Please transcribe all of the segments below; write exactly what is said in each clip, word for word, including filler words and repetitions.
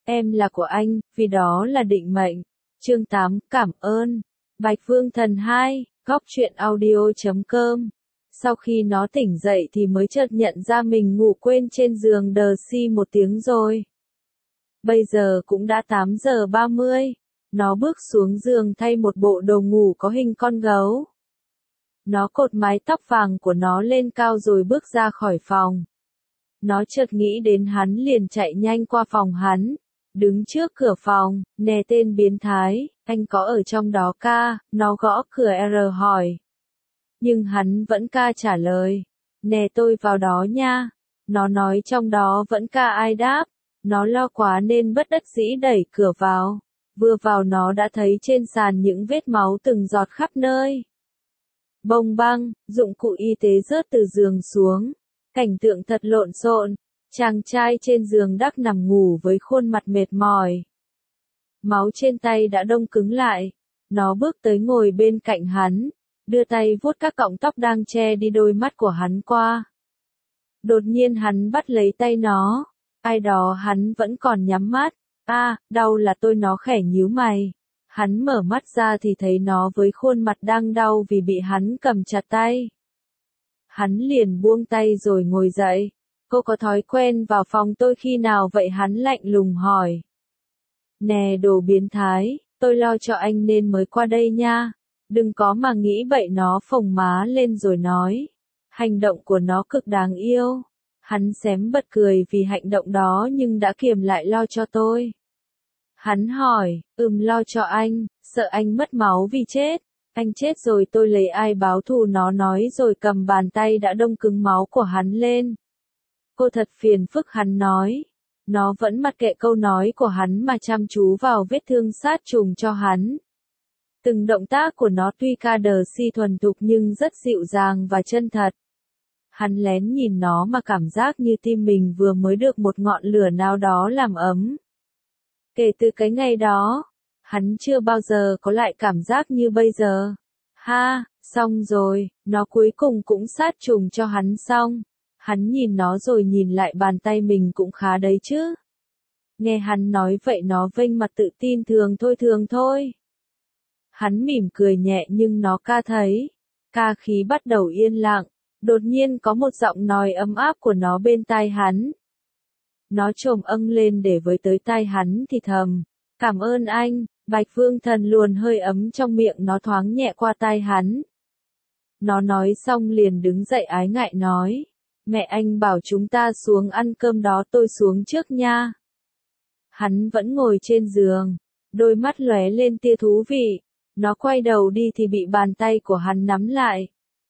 Em là của anh, vì đó là định mệnh. Chương tám, cảm ơn. Bạch Vương Thần hai, góc truyện audio chấm com. Sau khi nó tỉnh dậy thì mới chợt nhận ra mình ngủ quên trên giường đờ si một tiếng rồi. Bây giờ cũng đã tám giờ ba mươi. Nó bước xuống giường thay một bộ đồ ngủ có hình con gấu. Nó cột mái tóc vàng của nó lên cao rồi bước ra khỏi phòng. Nó chợt nghĩ đến hắn liền chạy nhanh qua phòng hắn. Đứng trước cửa phòng, nè tên biến thái, anh có ở trong đó ca, nó gõ cửa R hỏi. Nhưng hắn vẫn ca trả lời, nè tôi vào đó nha. Nó nói trong đó vẫn ca ai đáp, nó lo quá nên bất đắc dĩ đẩy cửa vào. Vừa vào nó đã thấy trên sàn những vết máu từng giọt khắp nơi. Bông băng, dụng cụ y tế rớt từ giường xuống. Cảnh tượng thật lộn xộn. Chàng trai trên giường đắc nằm ngủ với khuôn mặt mệt mỏi. Máu trên tay đã đông cứng lại. Nó bước tới ngồi bên cạnh hắn, đưa tay vuốt các cọng tóc đang che đi đôi mắt của hắn qua. Đột nhiên hắn bắt lấy tay nó. Ai đó hắn vẫn còn nhắm mắt. A, à, đau là tôi, nó khẽ nhíu mày. Hắn mở mắt ra thì thấy nó với khuôn mặt đang đau vì bị hắn cầm chặt tay. Hắn liền buông tay rồi ngồi dậy. Cô có thói quen vào phòng tôi khi nào vậy? Hắn lạnh lùng hỏi. Nè đồ biến thái, tôi lo cho anh nên mới qua đây nha. Đừng có mà nghĩ bậy. Nó phồng má lên rồi nói. Hành động của nó cực đáng yêu. Hắn xém bật cười vì hành động đó nhưng đã kiềm lại. Lo cho tôi. Hắn hỏi, ừm lo cho anh, sợ anh mất máu vì chết. Anh chết rồi tôi lấy ai báo thù? Nó nói rồi cầm bàn tay đã đông cứng máu của hắn lên. Cô thật phiền phức, hắn nói. Nó vẫn mặc kệ câu nói của hắn mà chăm chú vào vết thương sát trùng cho hắn. Từng động tác của nó tuy ca đờ si thuần thục nhưng rất dịu dàng và chân thật. Hắn lén nhìn nó mà cảm giác như tim mình vừa mới được một ngọn lửa nào đó làm ấm. Kể từ cái ngày đó, hắn chưa bao giờ có lại cảm giác như bây giờ. Ha, xong rồi, nó cuối cùng cũng sát trùng cho hắn xong. Hắn nhìn nó rồi nhìn lại bàn tay mình cũng khá đấy chứ. Nghe hắn nói vậy nó vênh mặt tự tin thường thôi thường thôi. Hắn mỉm cười nhẹ nhưng nó ca thấy. Ca khí bắt đầu yên lặng. Đột nhiên có một giọng nói ấm áp của nó bên tai hắn. Nó trồm âng lên để với tới tai hắn thì thầm. Cảm ơn anh. Bạch Vương Thần luồn hơi ấm trong miệng nó thoáng nhẹ qua tai hắn. Nó nói xong liền đứng dậy ái ngại nói. Mẹ anh bảo chúng ta xuống ăn cơm đó, tôi xuống trước nha. Hắn vẫn ngồi trên giường, đôi mắt lóe lên tia thú vị. Nó quay đầu đi thì bị bàn tay của hắn nắm lại.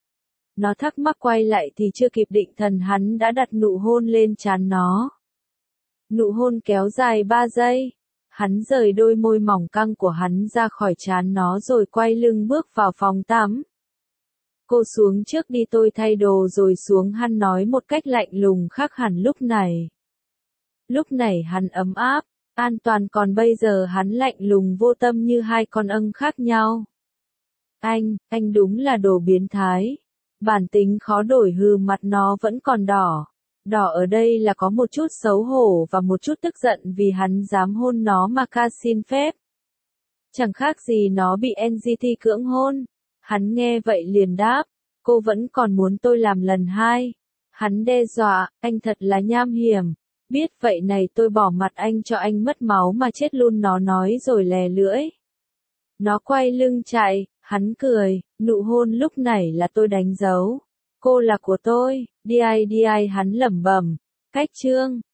Nó thắc mắc quay lại thì chưa kịp định thần hắn đã đặt nụ hôn lên trán nó. Nụ hôn kéo dài ba giây. Hắn rời đôi môi mỏng căng của hắn ra khỏi trán nó rồi quay lưng bước vào phòng tắm. Cô xuống trước đi, tôi thay đồ rồi xuống. Hắn nói một cách lạnh lùng khác hẳn lúc này. Lúc này hắn ấm áp, an toàn, còn bây giờ hắn lạnh lùng vô tâm như hai con âng khác nhau. Anh, anh đúng là đồ biến thái. Bản tính khó đổi. Hừ, mặt nó vẫn còn đỏ. Đỏ ở đây là có một chút xấu hổ và một chút tức giận vì hắn dám hôn nó mà ca xin phép. Chẳng khác gì nó bị en giê tê cưỡng hôn. Hắn nghe vậy liền đáp, cô vẫn còn muốn tôi làm lần hai. Hắn đe dọa, anh thật là nham hiểm. Biết vậy này tôi bỏ mặt anh cho anh mất máu mà chết luôn, nó nói rồi lè lưỡi. Nó quay lưng chạy, hắn cười, nụ hôn lúc này là tôi đánh dấu. Cô là của tôi, đi ai đi ai, hắn lẩm bẩm. Cách chương